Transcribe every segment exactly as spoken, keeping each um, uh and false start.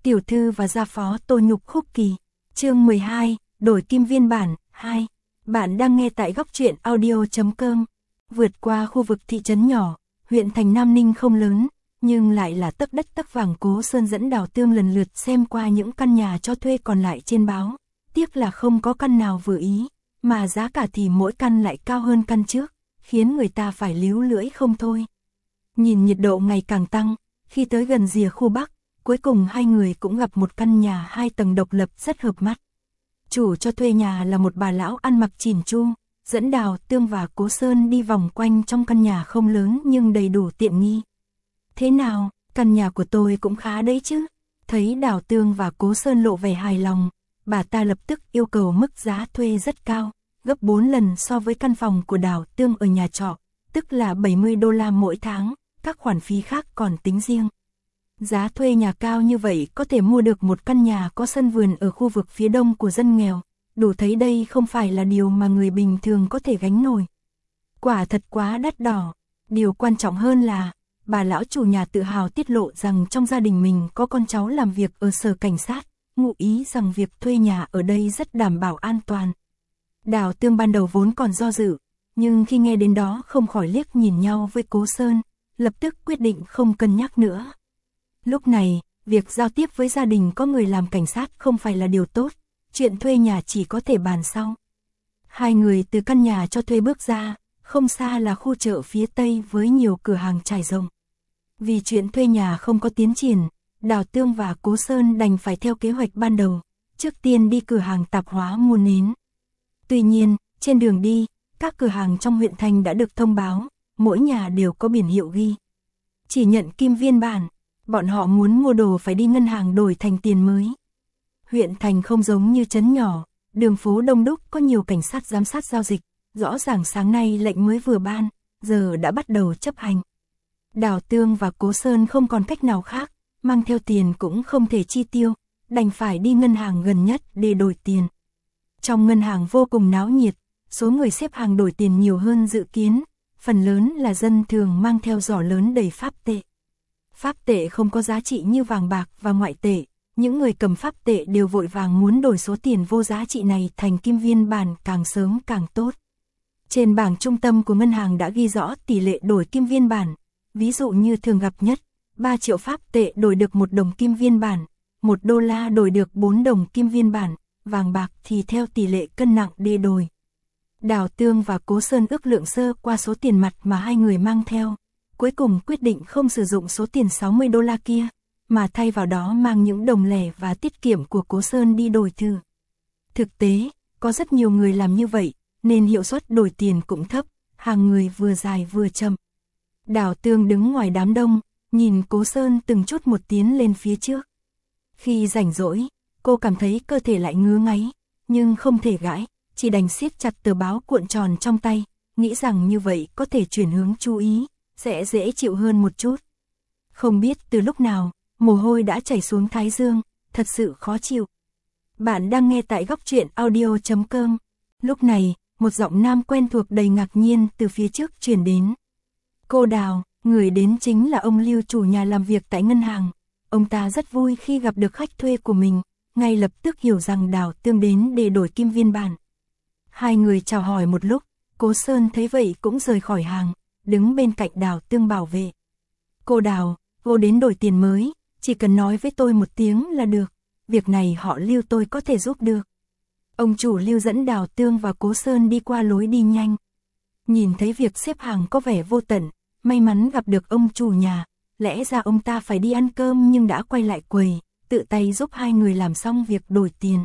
Tiểu thư và gia phó Tô Nhục Khúc Kỳ. Chương mười hai, đổi kim viên bản, hai. Bạn đang nghe tại góc truyện audio chấm com. Vượt qua khu vực thị trấn nhỏ, huyện thành Nam Ninh không lớn, nhưng lại là tấc đất tấc vàng. Cố Sơn dẫn Đào Tương lần lượt xem qua những căn nhà cho thuê còn lại trên báo. Tiếc là không có căn nào vừa ý, mà giá cả thì mỗi căn lại cao hơn căn trước, khiến người ta phải líu lưỡi không thôi. Nhìn nhiệt độ ngày càng tăng, khi tới gần rìa khu Bắc, cuối cùng hai người cũng gặp một căn nhà hai tầng độc lập rất hợp mắt. Chủ cho thuê nhà là một bà lão ăn mặc chỉn chu, dẫn Đào Tương và Cố Sơn đi vòng quanh trong căn nhà không lớn nhưng đầy đủ tiện nghi. Thế nào, căn nhà của tôi cũng khá đấy chứ? Thấy Đào Tương và Cố Sơn lộ vẻ hài lòng, bà ta lập tức yêu cầu mức giá thuê rất cao, gấp bốn lần so với căn phòng của Đào Tương ở nhà trọ, tức là bảy mươi đô la mỗi tháng, các khoản phí khác còn tính riêng. Giá thuê nhà cao như vậy có thể mua được một căn nhà có sân vườn ở khu vực phía đông của dân nghèo, đủ thấy đây không phải là điều mà người bình thường có thể gánh nổi. Quả thật quá đắt đỏ. Điều quan trọng hơn là, bà lão chủ nhà tự hào tiết lộ rằng trong gia đình mình có con cháu làm việc ở sở cảnh sát, ngụ ý rằng việc thuê nhà ở đây rất đảm bảo an toàn. Đào Tương ban đầu vốn còn do dự, nhưng khi nghe đến đó không khỏi liếc nhìn nhau với Cố Sơn, lập tức quyết định không cân nhắc nữa. Lúc này, việc giao tiếp với gia đình có người làm cảnh sát không phải là điều tốt, chuyện thuê nhà chỉ có thể bàn sau. Hai người từ căn nhà cho thuê bước ra, không xa là khu chợ phía Tây với nhiều cửa hàng trải rộng. Vì chuyện thuê nhà không có tiến triển, Đào Tương và Cố Sơn đành phải theo kế hoạch ban đầu, trước tiên đi cửa hàng tạp hóa mua nến. Tuy nhiên, trên đường đi, các cửa hàng trong huyện thành đã được thông báo, mỗi nhà đều có biển hiệu ghi chỉ nhận kim viên bản. Bọn họ muốn mua đồ phải đi ngân hàng đổi thành tiền mới. Huyện thành không giống như trấn nhỏ, đường phố đông đúc có nhiều cảnh sát giám sát giao dịch, rõ ràng sáng nay lệnh mới vừa ban, giờ đã bắt đầu chấp hành. Đào Tương và Cố Sơn không còn cách nào khác, mang theo tiền cũng không thể chi tiêu, đành phải đi ngân hàng gần nhất để đổi tiền. Trong ngân hàng vô cùng náo nhiệt, số người xếp hàng đổi tiền nhiều hơn dự kiến, phần lớn là dân thường mang theo giỏ lớn đầy pháp tệ. Pháp tệ không có giá trị như vàng bạc và ngoại tệ, những người cầm pháp tệ đều vội vàng muốn đổi số tiền vô giá trị này thành kim viên bản càng sớm càng tốt. Trên bảng trung tâm của ngân hàng đã ghi rõ tỷ lệ đổi kim viên bản, ví dụ như thường gặp nhất, ba triệu pháp tệ đổi được một đồng kim viên bản, một đô la đổi được bốn đồng kim viên bản, vàng bạc thì theo tỷ lệ cân nặng để đổi. Đào Tương và Cố Sơn ước lượng sơ qua số tiền mặt mà hai người mang theo, cuối cùng quyết định không sử dụng số tiền sáu mươi đô la kia, mà thay vào đó mang những đồng lẻ và tiết kiệm của Cố Sơn đi đổi thử. Thực tế, có rất nhiều người làm như vậy, nên hiệu suất đổi tiền cũng thấp, hàng người vừa dài vừa chậm. Đào Tương đứng ngoài đám đông, nhìn Cố Sơn từng chút một tiến lên phía trước. Khi rảnh rỗi, cô cảm thấy cơ thể lại ngứa ngáy, nhưng không thể gãi, chỉ đành siết chặt tờ báo cuộn tròn trong tay, nghĩ rằng như vậy có thể chuyển hướng chú ý, sẽ dễ chịu hơn một chút. Không biết từ lúc nào, mồ hôi đã chảy xuống thái dương, thật sự khó chịu. Bạn đang nghe tại góc truyện audio chấm com. Lúc này, một giọng nam quen thuộc đầy ngạc nhiên từ phía trước truyền đến. Cô Đào, người đến chính là ông Lưu chủ nhà làm việc tại ngân hàng. Ông ta rất vui khi gặp được khách thuê của mình, ngay lập tức hiểu rằng Đào Tương đến để đổi kim viên bản. Hai người chào hỏi một lúc, Cố Sơn thấy vậy cũng rời khỏi hàng, đứng bên cạnh Đào Tương bảo vệ. Cô Đào, cô đến đổi tiền mới, chỉ cần nói với tôi một tiếng là được, việc này họ Lưu tôi có thể giúp được. Ông chủ Lưu dẫn Đào Tương và Cố Sơn đi qua lối đi nhanh. Nhìn thấy việc xếp hàng có vẻ vô tận, may mắn gặp được ông chủ nhà, lẽ ra ông ta phải đi ăn cơm nhưng đã quay lại quầy, tự tay giúp hai người làm xong việc đổi tiền.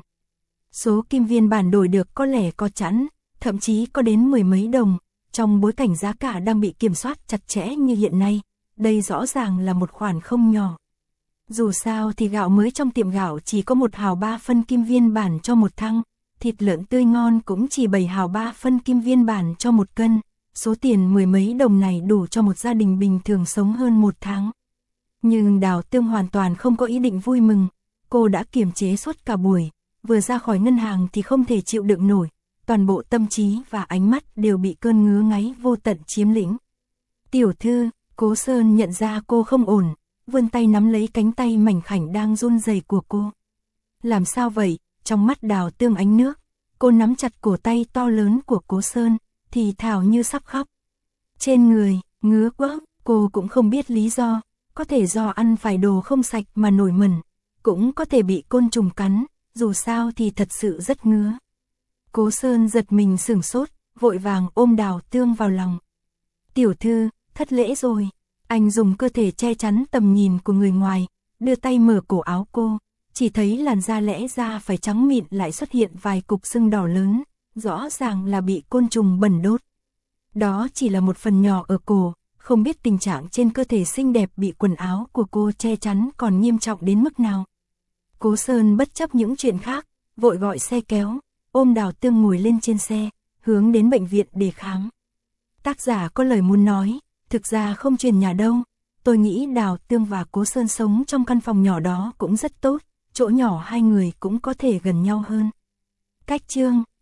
Số kim viên bản đổi được có lẽ có chẵn, thậm chí có đến mười mấy đồng, trong bối cảnh giá cả đang bị kiểm soát chặt chẽ như hiện nay, đây rõ ràng là một khoản không nhỏ. Dù sao thì gạo mới trong tiệm gạo chỉ có một hào ba phân kim viên bản cho một thăng, thịt lợn tươi ngon cũng chỉ bảy hào ba phân kim viên bản cho một cân, số tiền mười mấy đồng này đủ cho một gia đình bình thường sống hơn một tháng. Nhưng Đào Tương hoàn toàn không có ý định vui mừng, cô đã kiềm chế suốt cả buổi, vừa ra khỏi ngân hàng thì không thể chịu đựng nổi, toàn bộ tâm trí và ánh mắt đều bị cơn ngứa ngáy vô tận chiếm lĩnh. Tiểu thư, Cố Sơn nhận ra cô không ổn, vươn tay nắm lấy cánh tay mảnh khảnh đang run rẩy của cô. Làm sao vậy? Trong mắt Đào Tương ánh nước, cô nắm chặt cổ tay to lớn của Cố Sơn, thì thào như sắp khóc. Trên người, ngứa quá, cô cũng không biết lý do, có thể do ăn phải đồ không sạch mà nổi mẩn, cũng có thể bị côn trùng cắn, dù sao thì thật sự rất ngứa. Cố Sơn giật mình sửng sốt, vội vàng ôm Đào Tương vào lòng. Tiểu thư, thất lễ rồi. Anh dùng cơ thể che chắn tầm nhìn của người ngoài, đưa tay mở cổ áo cô, chỉ thấy làn da lẽ ra phải trắng mịn lại xuất hiện vài cục sưng đỏ lớn, rõ ràng là bị côn trùng bẩn đốt. Đó chỉ là một phần nhỏ ở cổ, không biết tình trạng trên cơ thể xinh đẹp bị quần áo của cô che chắn còn nghiêm trọng đến mức nào. Cố Sơn bất chấp những chuyện khác, vội gọi xe kéo, ôm Đào Tương ngồi lên trên xe, hướng đến bệnh viện để khám. Tác giả có lời muốn nói, thực ra không chuyển nhà đâu, tôi nghĩ Đào Tương và Cố Sơn sống trong căn phòng nhỏ đó cũng rất tốt, chỗ nhỏ hai người cũng có thể gần nhau hơn. Cách chương